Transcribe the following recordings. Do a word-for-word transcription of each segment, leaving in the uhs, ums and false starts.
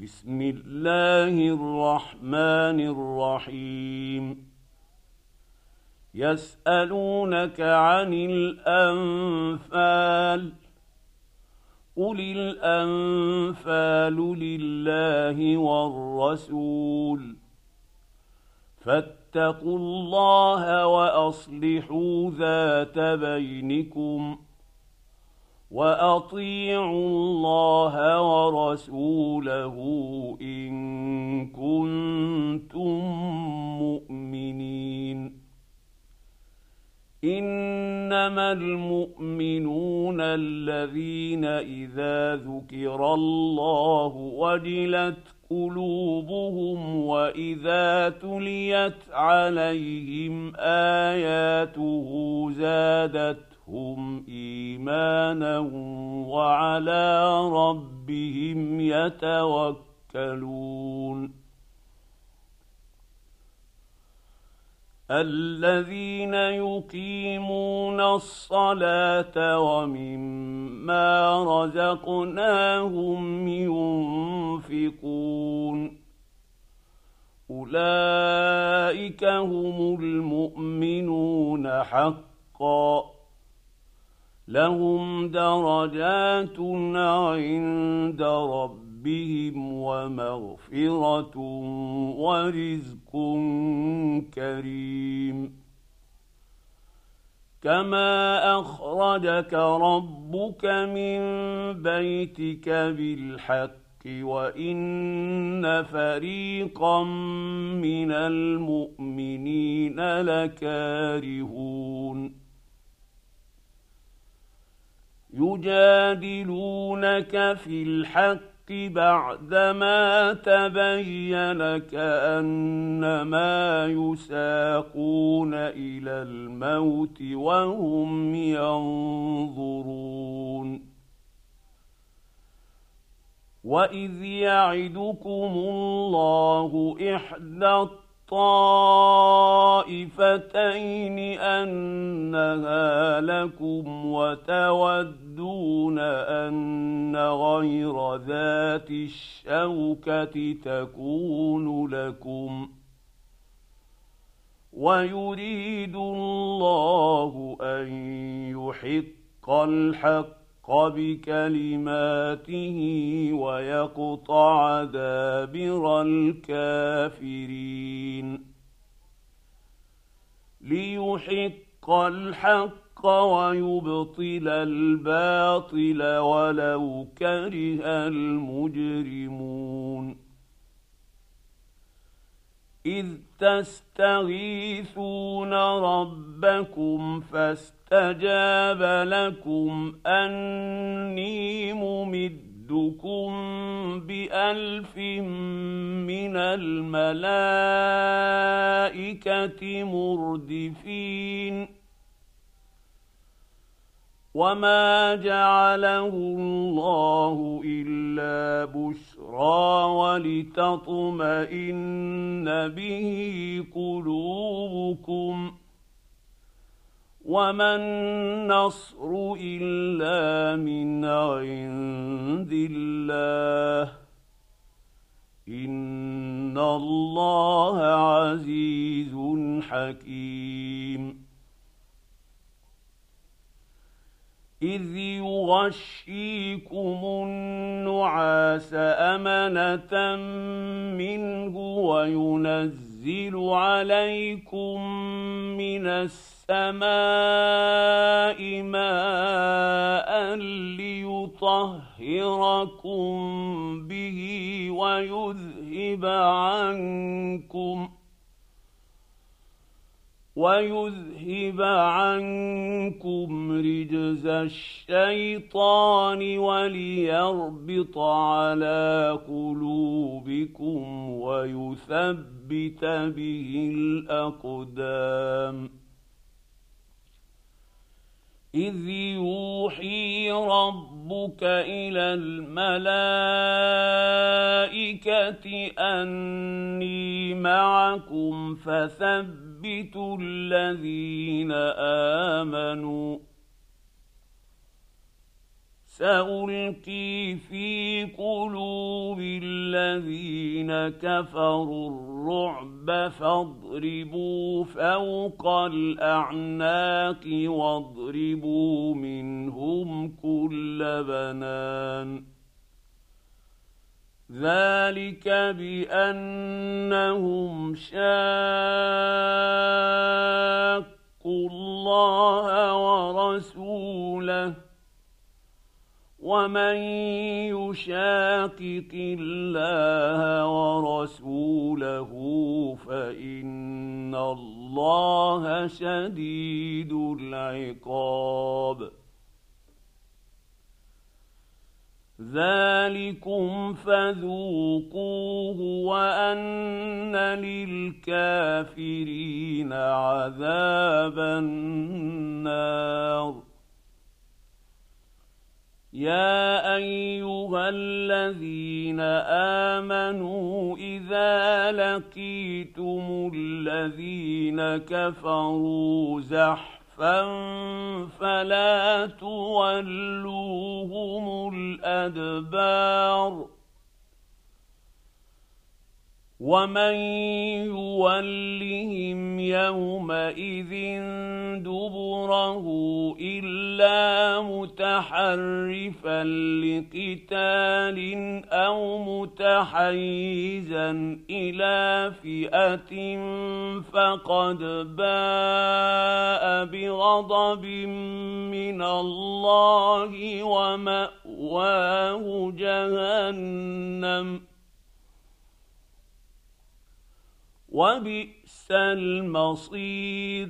بسم الله الرحمن الرحيم يسألونك عن الأنفال قل الأنفال لله والرسول فاتقوا الله وأصلحوا ذات بينكم وأطيعوا الله ورسوله إن كنتم مؤمنين. إنما المؤمنون الذين إذا ذكر الله وجلت قلوبهم وإذا تليت عليهم آياته زادتهم إيمانا وعلى ربهم يتوكلون. الذين يقيمون الصلاة ومما رزقناهم ينفقون أولئك هم المؤمنون حقا لهم درجات عند ربهم بهم ومغفرة ورزق كريم. كما أخرجك ربك من بيتك بالحق وإن فريقا من المؤمنين لكارهون. يجادلونك في الحق بعدما تبين كأنما يساقون إلى الموت وهم ينظرون. وإذ يعدكم الله إحدى الطائفتين أنها لكم وتودون أن غير ذات الشوكة تكون لكم ويريد الله أن يحق الحق بكلماته ويقطع دابر الكافرين. ليحق الحق ويبطل الباطل ولو كره المجرمون. إذ تستغيثون ربكم فاستجاب لكم أني ممدكم بألف من الملائكة مردفين. وما جعله الله إلا بشرى ولتطمئن به قلوبكم وما النصر إلا من عند الله إن الله عزيز حكيم. إذ يغشيكم النعاس أمنة منه وينزل عليكم من السماء ماء ليطهركم به ويذهب عنكم ويذهب عنكم رجز الشيطان وليربط على قلوبكم ويثبت به الأقدام. إذ يوحي ربك إلى الملائكة أني معكم فثبتوا الذين آمنوا سألقي في قلوب الذين كفروا الرعب فاضربوا فوق الأعناق واضربوا منهم كل بنان ذلك بأنهم شاقوا الله ورسوله ومن يشاقق الله ورسوله فإن الله شديد العقاب ذلكم فذوقوه وأن للكافرين عذاب النار يا أيها الذين آمنوا إذا لقيتم الذين كفروا زحفا فلا تولوهم الأدبار ومن يولهم يومئذ دبره إلا متحرفا لقتال أو متحيزا إلى فئة فقد باء بغضب من الله ومأواه جهنم وبئس المصير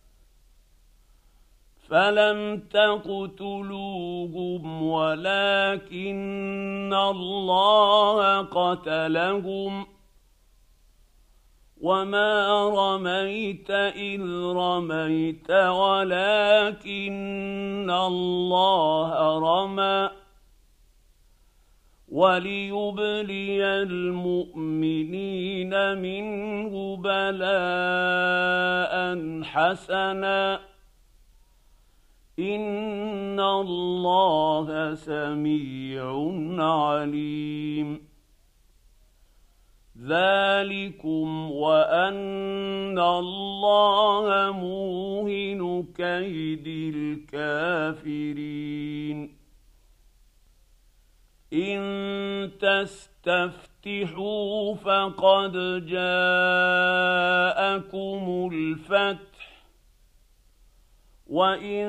فلم تقتلوهم ولكن الله قتلهم وما رميت إذ رميت ولكن الله رمى وليبلي المؤمنين منه بلاء حسنا إن الله سميع عليم ذلكم وأن الله موهن كيد الكافرين إن تستفتحوا فقد جاءكم الفتح وإن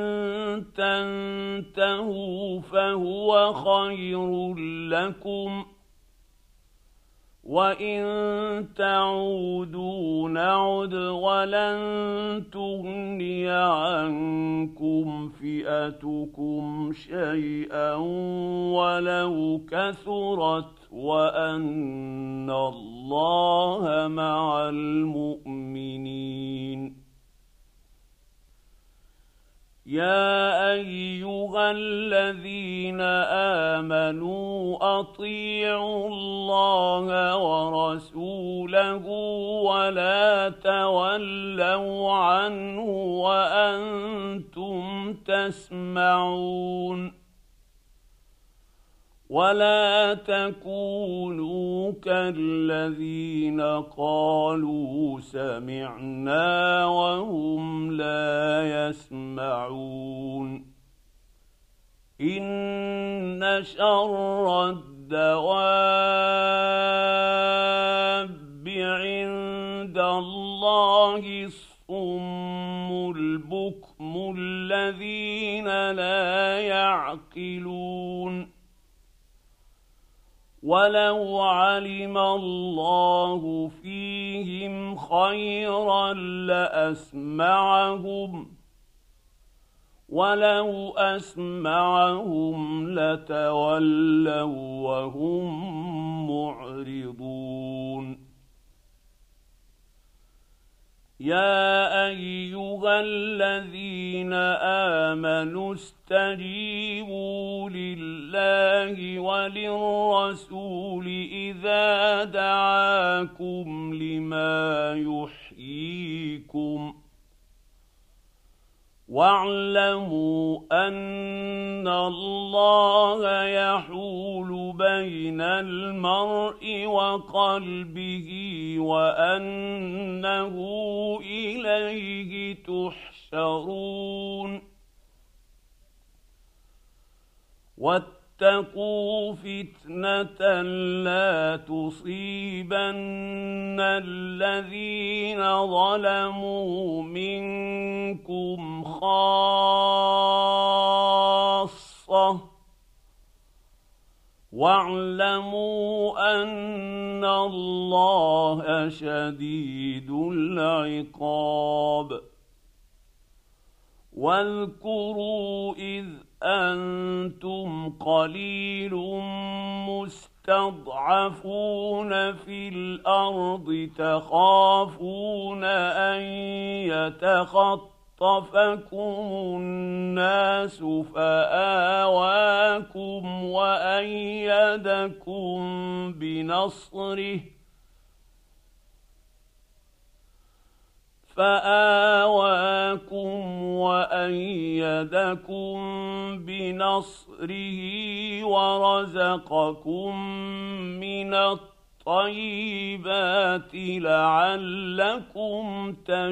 تنتهوا فهو خير لكم وإن تعودوا نعد ولن تغني عنكم فئتكم شيئا ولو كثرت وأن الله مع المؤمنين يا أيها الذين آمنوا أطيعوا الله ورسوله ولا تولوا عنه وأنتم تسمعون ولا تكونوا كالذين قالوا سمعنا وهم لا يسمعون إن شر الدواب عند الله الصم البكم الذين لا يعقلون ولو علم الله فيهم خيرا لأسمعهم ولو أسمعهم لتولوا وهم معرضون يا أيها الذين آمنوا استجيبوا لله وللرسول إذا دعاكم لما يحييكم واعلموا أن الله يحول بين المرء وقلبه وأنه إليه تحشرون واتقوا فتنة لا تصيبن الذين ظلموا منكم خاصة واعلموا أن الله شديد العقاب واذكروا إذ أنتم قليل مستضعفون في الأرض تخافون أن يتخطفكم الناس فآواكم وأيدكم بنصره فآواكم وأيدكم بنصره ورزقكم من الطيبات لعلكم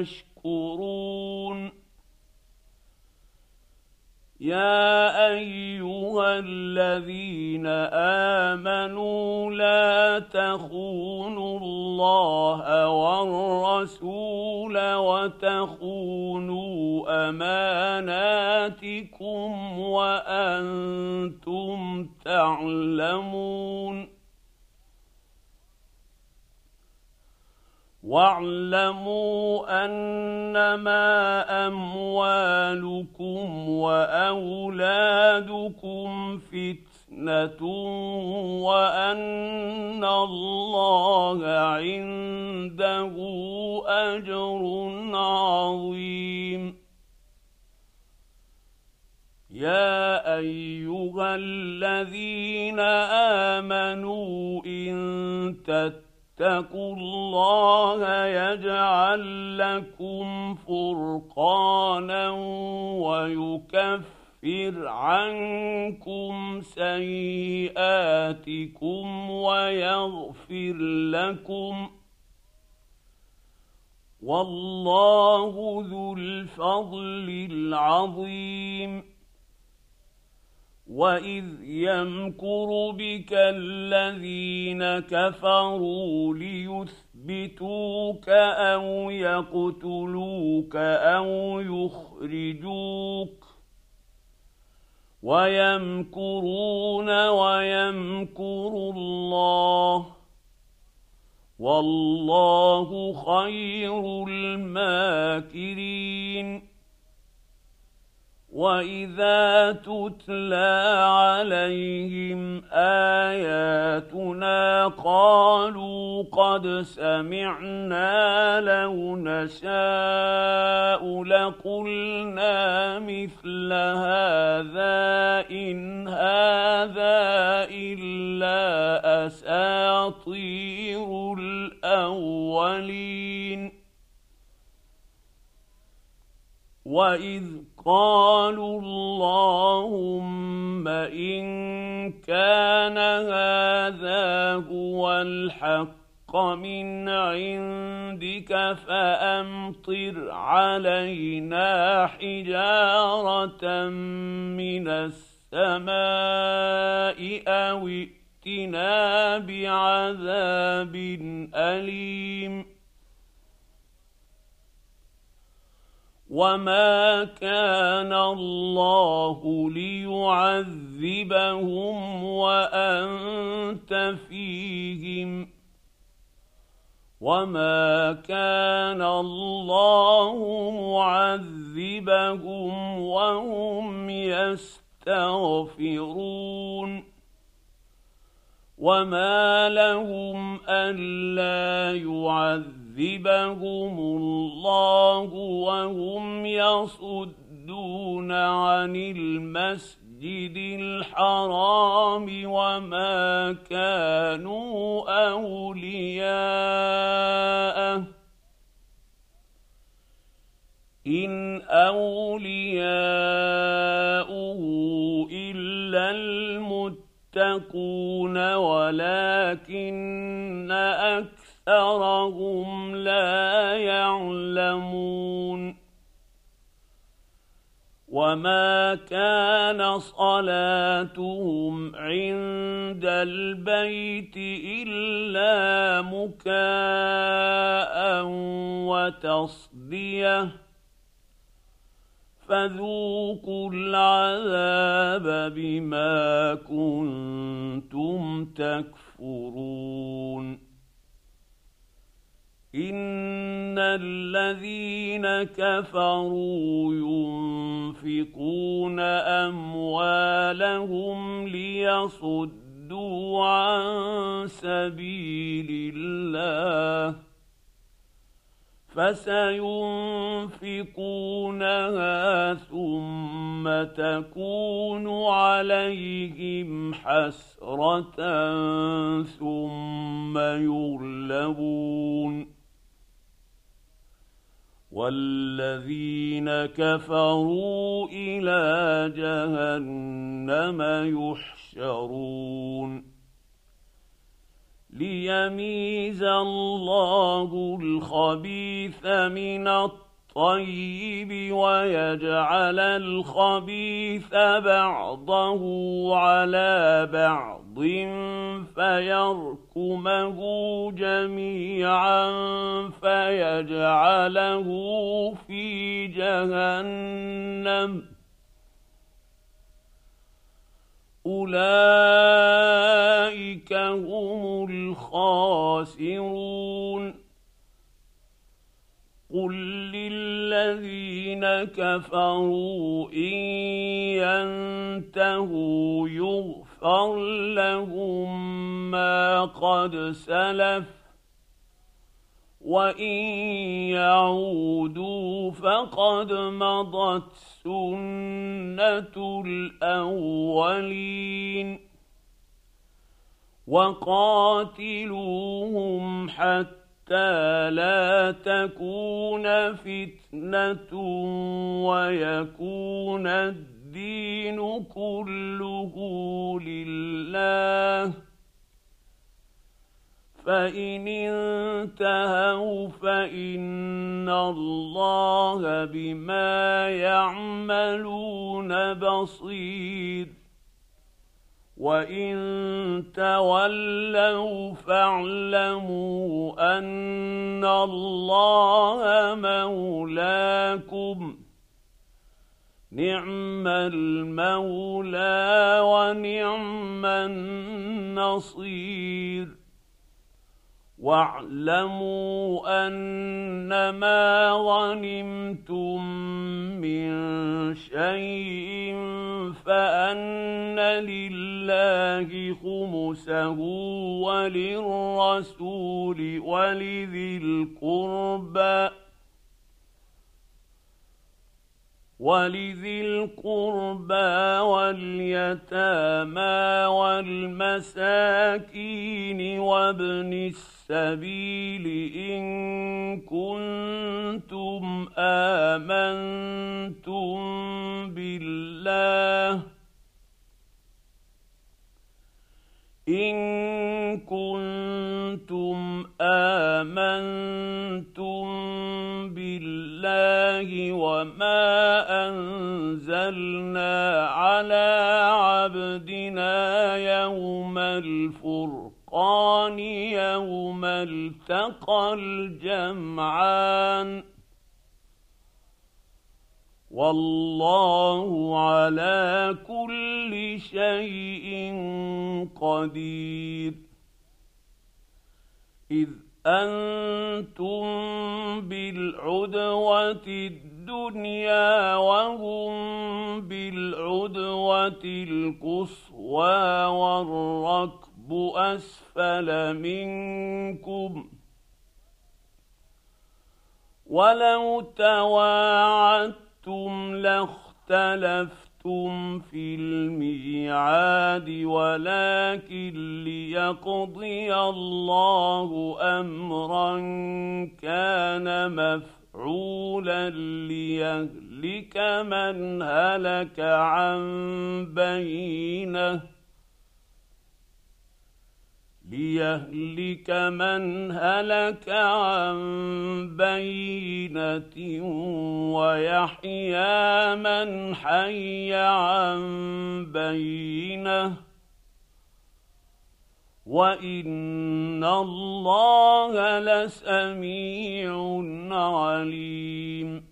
تشكرون يا أيها الذين آمنوا لا تخونوا الله والرسول وتخونوا أماناتكم وأنتم تعلمون واعلموا أنما أموالكم وأولادكم فتنة وأن الله عنده أجر عظيم يا أيها الذين آمنوا إن تتقوا اتقوا الله يجعل لكم فرقانا ويكفر عنكم سيئاتكم ويغفر لكم والله ذو الفضل العظيم وإذ يمكر بك الذين كفروا ليثبتوك أو يقتلوك أو يخرجوك ويمكرون ويمكر الله والله خير الماكرين وإذا تتلى عليهم آياتنا قالوا قد سمعنا لو نشاء لقلنا مثل هذا إن هذا إلا أساطير الأولين وإذ قالوا اللهم إن كان هذا هو الحق من عندك فأمطر علينا حجارة من السماء أو ائتنا بعذاب أليم وما كان الله ليعذبهم وأنت فيهم وما كان الله معذبهم وهم يستغفرون وما لهم ألا يعذبهم يعذبهم الله وهم يصدون عن المسجد الحرام وما كانوا أولياءه إن أولياؤه إلا المتقون ولكن أكثرهم لا يعلمون وما كان صلاتهم عند البيت إلا مكاء وتصدية فذوقوا العذاب بما كنتم تكفرون إن الذين كفروا ينفقون أموالهم ليصدوا عن سبيل الله فسينفقونها ثم تكون عليهم حسرة ثم يغلبون والذين كفروا إلى جهنم يحشرون ليميز الله الخبيث من الطيب ويجعل الخبيث بعضه على بعض فيركمه جميعا فيجعله في جهنم أولئك هم الخاسرون قل للذين كفروا إن ينتهوا يغفر لهم ما قد سلف وإن يعودوا فقد مضت سنة الأولين وقاتلوهم حتى لا تكون فتنة ويكون الدين كله لله فإن انتهوا فإن الله بما يعملون بصير وإن تولوا فاعلموا أن الله مولاكم نعم المولى ونعم النصير واعلموا أنما غنمتم من شيء فأن لله خمسه وللرسول ولذي القربى ولذي القربى واليتامى والمساكين وابن السبيل إن كنتم آمنتم بالله إن كنتم آمنتم بالله وما أنزلنا على عبدنا يوم الفرقان يوم التقى الجمعان والله على كل شيء قدير إذ أنتم بالعدوة الدنيا وهم بالعدوة القصوى والركب أسفل منكم ولو تواعدتم لاختلفتم في الميعاد ولكن ليقضي الله أمرا كان مفعولا مفعولا ليهلك من هلك عن بينه ليهلك من هلك عن بينة ويحيى من حي عن بينة وإن الله لسميع عليم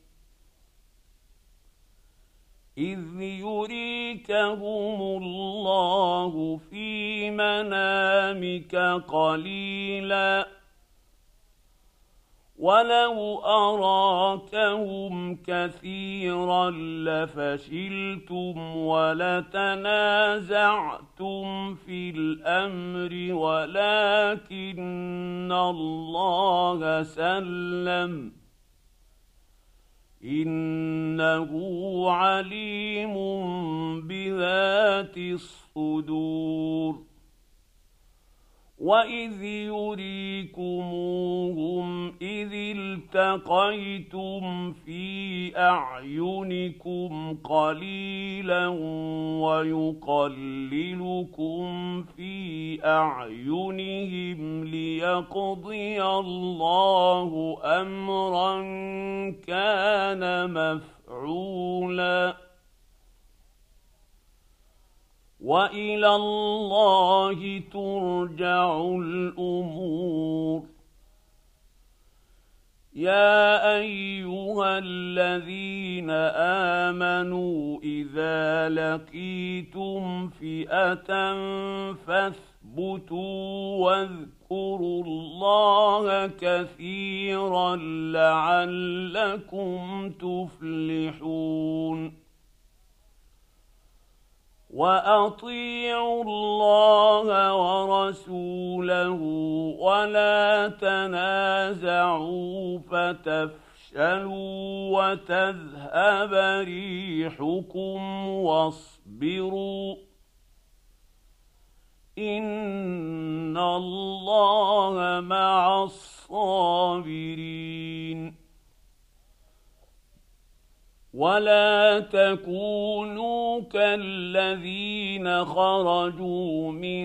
إذ يريكهم الله في منامك قليلا ولو أراكهم كثيرا لفشلتم ولتنازعتم في الأمر ولكن الله سلم إنه عليم بذات الصدور وإذ يريكموهم إذ التقيتم في أعينكم قليلا ويقللكم في أعينهم ليقضي الله أمرا كان مفعولا وإلى الله ترجع الأمور يا أيها الذين آمنوا إذا لقيتم فئة فاثبتوا واذكروا الله كثيرا لعلكم تفلحون وأطيعوا الله ورسوله ولا تنازعوا فتفشلوا وتذهب ريحكم واصبروا إن الله مع الصابرين ولا تكونوا كالذين خرجوا من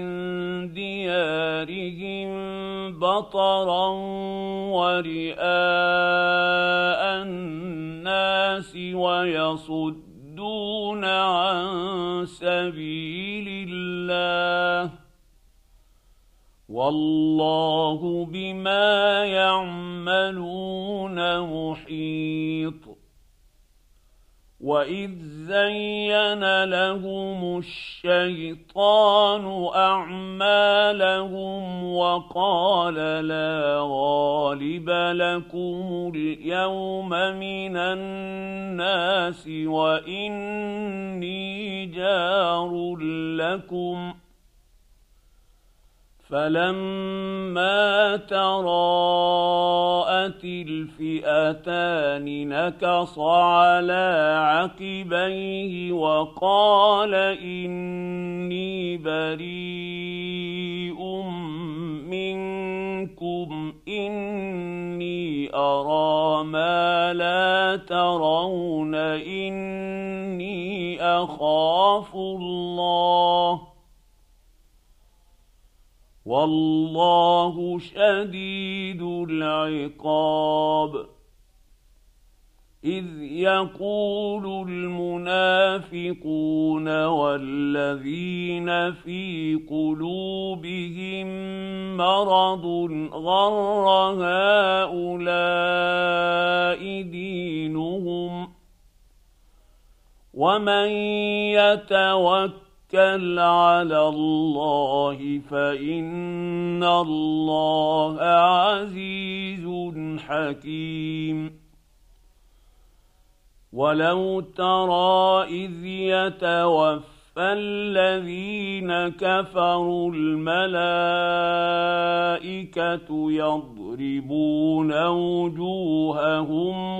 ديارهم بطرا ورئاء الناس ويصدون عن سبيل الله والله بما يعملون محيط وإذ زين لهم الشيطان أعمالهم وقال لا غالب لكم اليوم من الناس وإني جار لكم فلما تراءت الفئتان نكص على عقبيه وقال إني بريء منكم إني أرى ما لا ترون إني أخاف الله والله شديد العقاب إذ يقول المنافقون والذين في قلوبهم مرض غر هؤلاء دينهم ومن يتوكل توكل على الله فإن الله عزيز حكيم ولو ترى إذ يتوفى الذين كفروا الملائكة يضربون وجوههم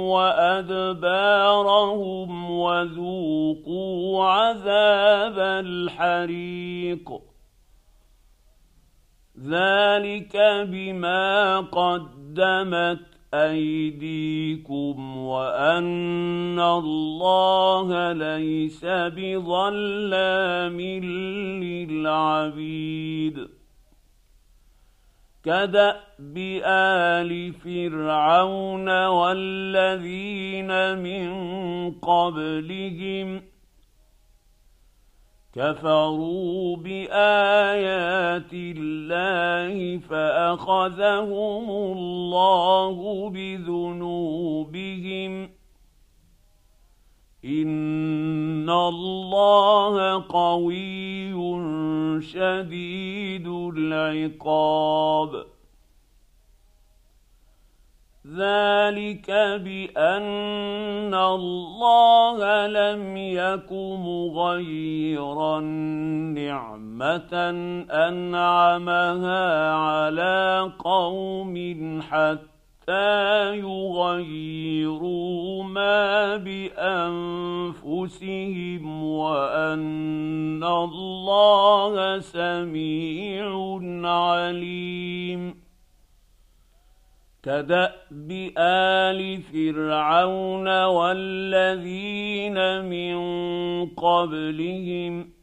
وأدبارهم وذوقوا عذاب الحريق ذلك بما قدمت أيديكم وأن الله ليس بظلام للعبيد كدأب آل فرعون والذين من قبلهم كفروا بآيات الله فأخذهم الله بذنوبهم إن الله قوي شديد العقاب ذلك بأن الله لم يك مغيرا نعمة أنعمها على قوم حتى يغيروا ما بأنفسهم وأن الله سميع عليم كدأب آل فرعون والذين من قبلهم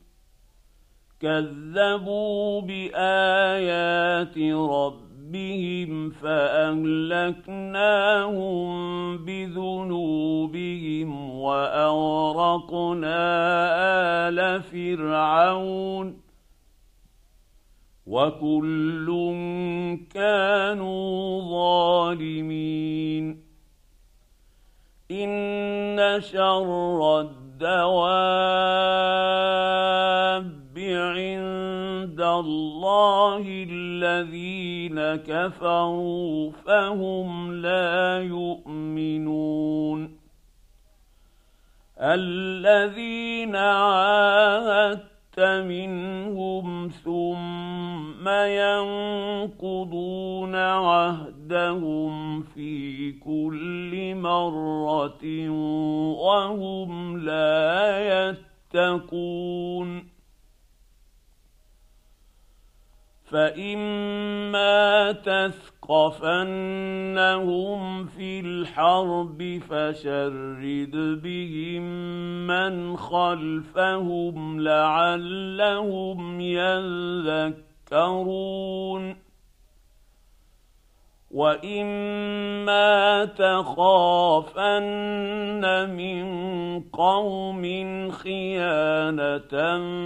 كذبوا بآيات ربهم فأهلكناهم بذنوبهم وأغرقنا آل فرعون وكل كانوا ظالمين إن شر الدواب عند الله الذين كفروا فهم لا يؤمنون الذين عاهدت منهم ثم ينقضون عهدهم في كل مرة وهم لا يتقون فإما تثقفنهم في الحرب فشرد بهم من خلفهم لعلهم يذكرون وإما تخافن من قوم خيانة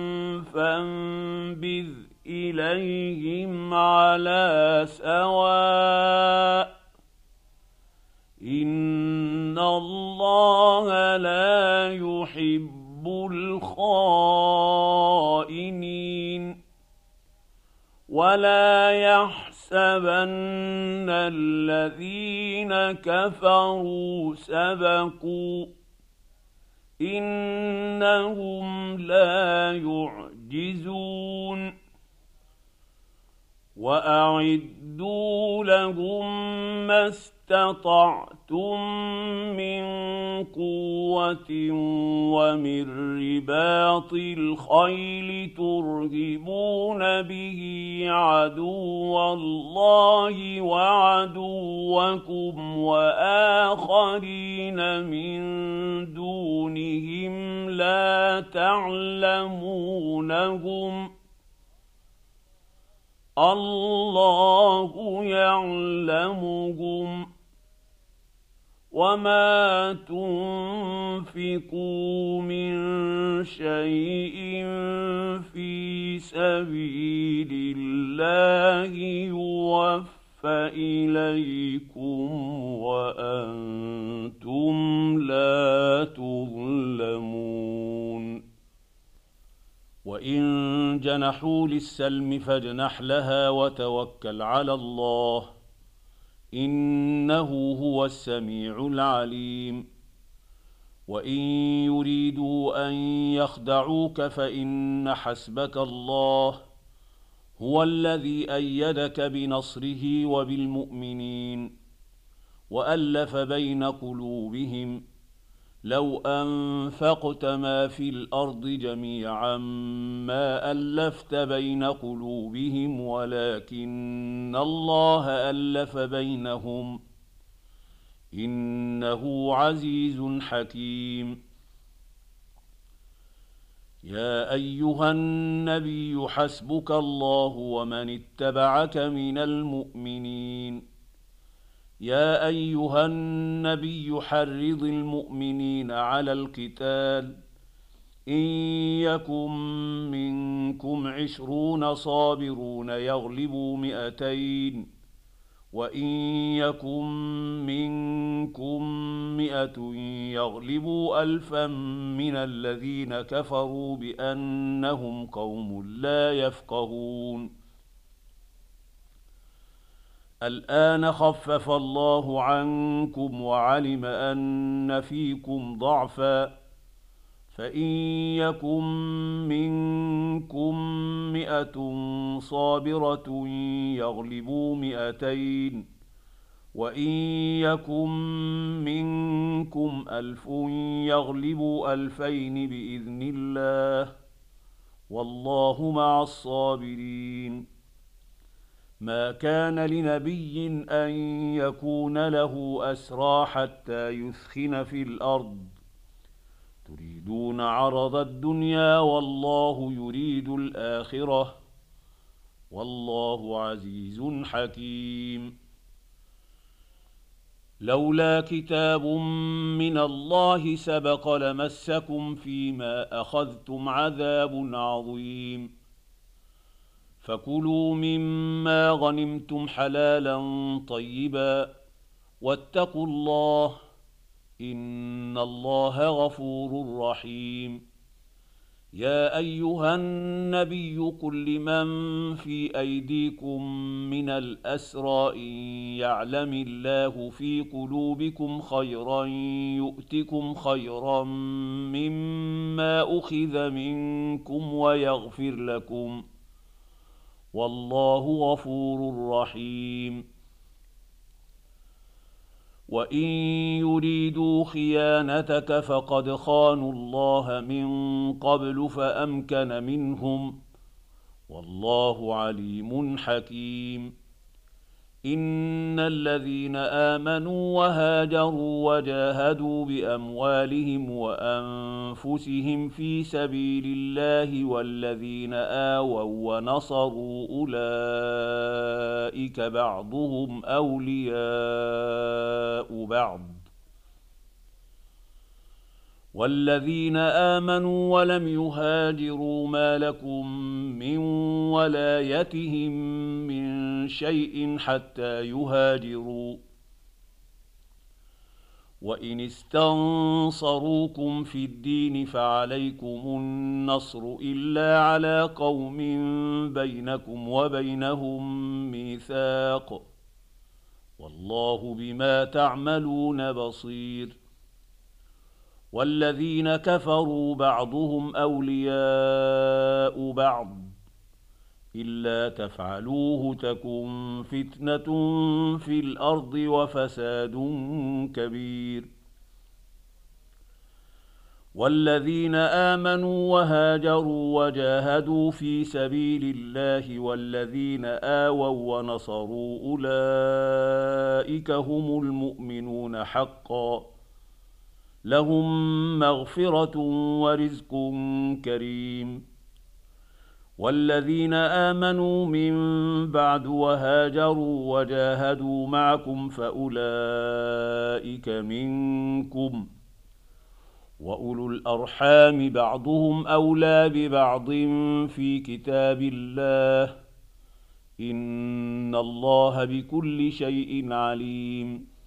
فانبذ إليهم على سواء إن الله لا يحب الخائنين ولا يحسبن الذين كفروا سبقوا إنهم لا يعجزون وأعدوا لهم ما استطعتم من قوة ومن رباط الخيل ترهبون به عدو الله وعدوكم وآخرين من دونهم لا تعلمونهم الله يعلمهم وما تنفقوا من شيء في سبيل الله يوفى إليكم وأنتم لا تظلمون وإن جنحوا للسلم فاجنح لها وتوكل على الله إنه هو السميع العليم وإن يريدوا أن يخدعوك فإن حسبك الله هو الذي أيدك بنصره وبالمؤمنين وألف بين قلوبهم لو أنفقت ما في الأرض جميعا ما ألفت بين قلوبهم ولكن الله ألف بينهم إنه عزيز حكيم. يا أيها النبي حسبك الله ومن اتبعك من المؤمنين. يا أيها النبي حرض المؤمنين على القتال، إن يكن منكم عشرون صابرون يغلبوا مئتين، وإن يكن منكم مئة يغلبوا ألفا من الذين كفروا بأنهم قوم لا يفقهون. الآن خفف الله عنكم وعلم أن فيكم ضعفا، فإن يكن منكم مئة صابرة يغلبوا مئتين، وإن يكن منكم ألف يغلبوا ألفين بإذن الله، والله مع الصابرين. ما كان لنبي أن يكون له أسرى حتى يثخن في الأرض، تريدون عرض الدنيا والله يريد الآخرة، والله عزيز حكيم. لولا كتاب من الله سبق لمسكم فيما أخذتم عذاب عظيم، فكلوا مما غنمتم حلالا طيبا، واتقوا الله إن الله غفور رحيم. يا أيها النبي قل لمن في أيديكم من الأسرى إن يعلم الله في قلوبكم خيرا يؤتكم خيرا مما أخذ منكم ويغفر لكم، والله غفور رحيم. وإن يريدوا خيانتك فقد خانوا الله من قبل فأمكن منهم، والله عليم حكيم. إن الذين آمنوا وهاجروا وجاهدوا بأموالهم وأنفسهم في سبيل الله والذين آووا ونصروا أولئك بعضهم أولياء بعض، والذين آمنوا ولم يهاجروا ما لكم من ولايتهم من شيء حتى يهاجروا، وإن استنصروكم في الدين فعليكم النصر إلا على قوم بينكم وبينهم ميثاق، والله بما تعملون بصير. والذين كفروا بعضهم أولياء بعض، إلا تفعلوه تكن فتنة في الأرض وفساد كبير. والذين آمنوا وهاجروا وجاهدوا في سبيل الله والذين آووا ونصروا أولئك هم المؤمنون حقا، لهم مغفرة ورزق كريم. والذين آمنوا من بعد وهاجروا وجاهدوا معكم فأولئك منكم، وأولو الأرحام بعضهم أولى ببعض في كتاب الله، إن الله بكل شيء عليم.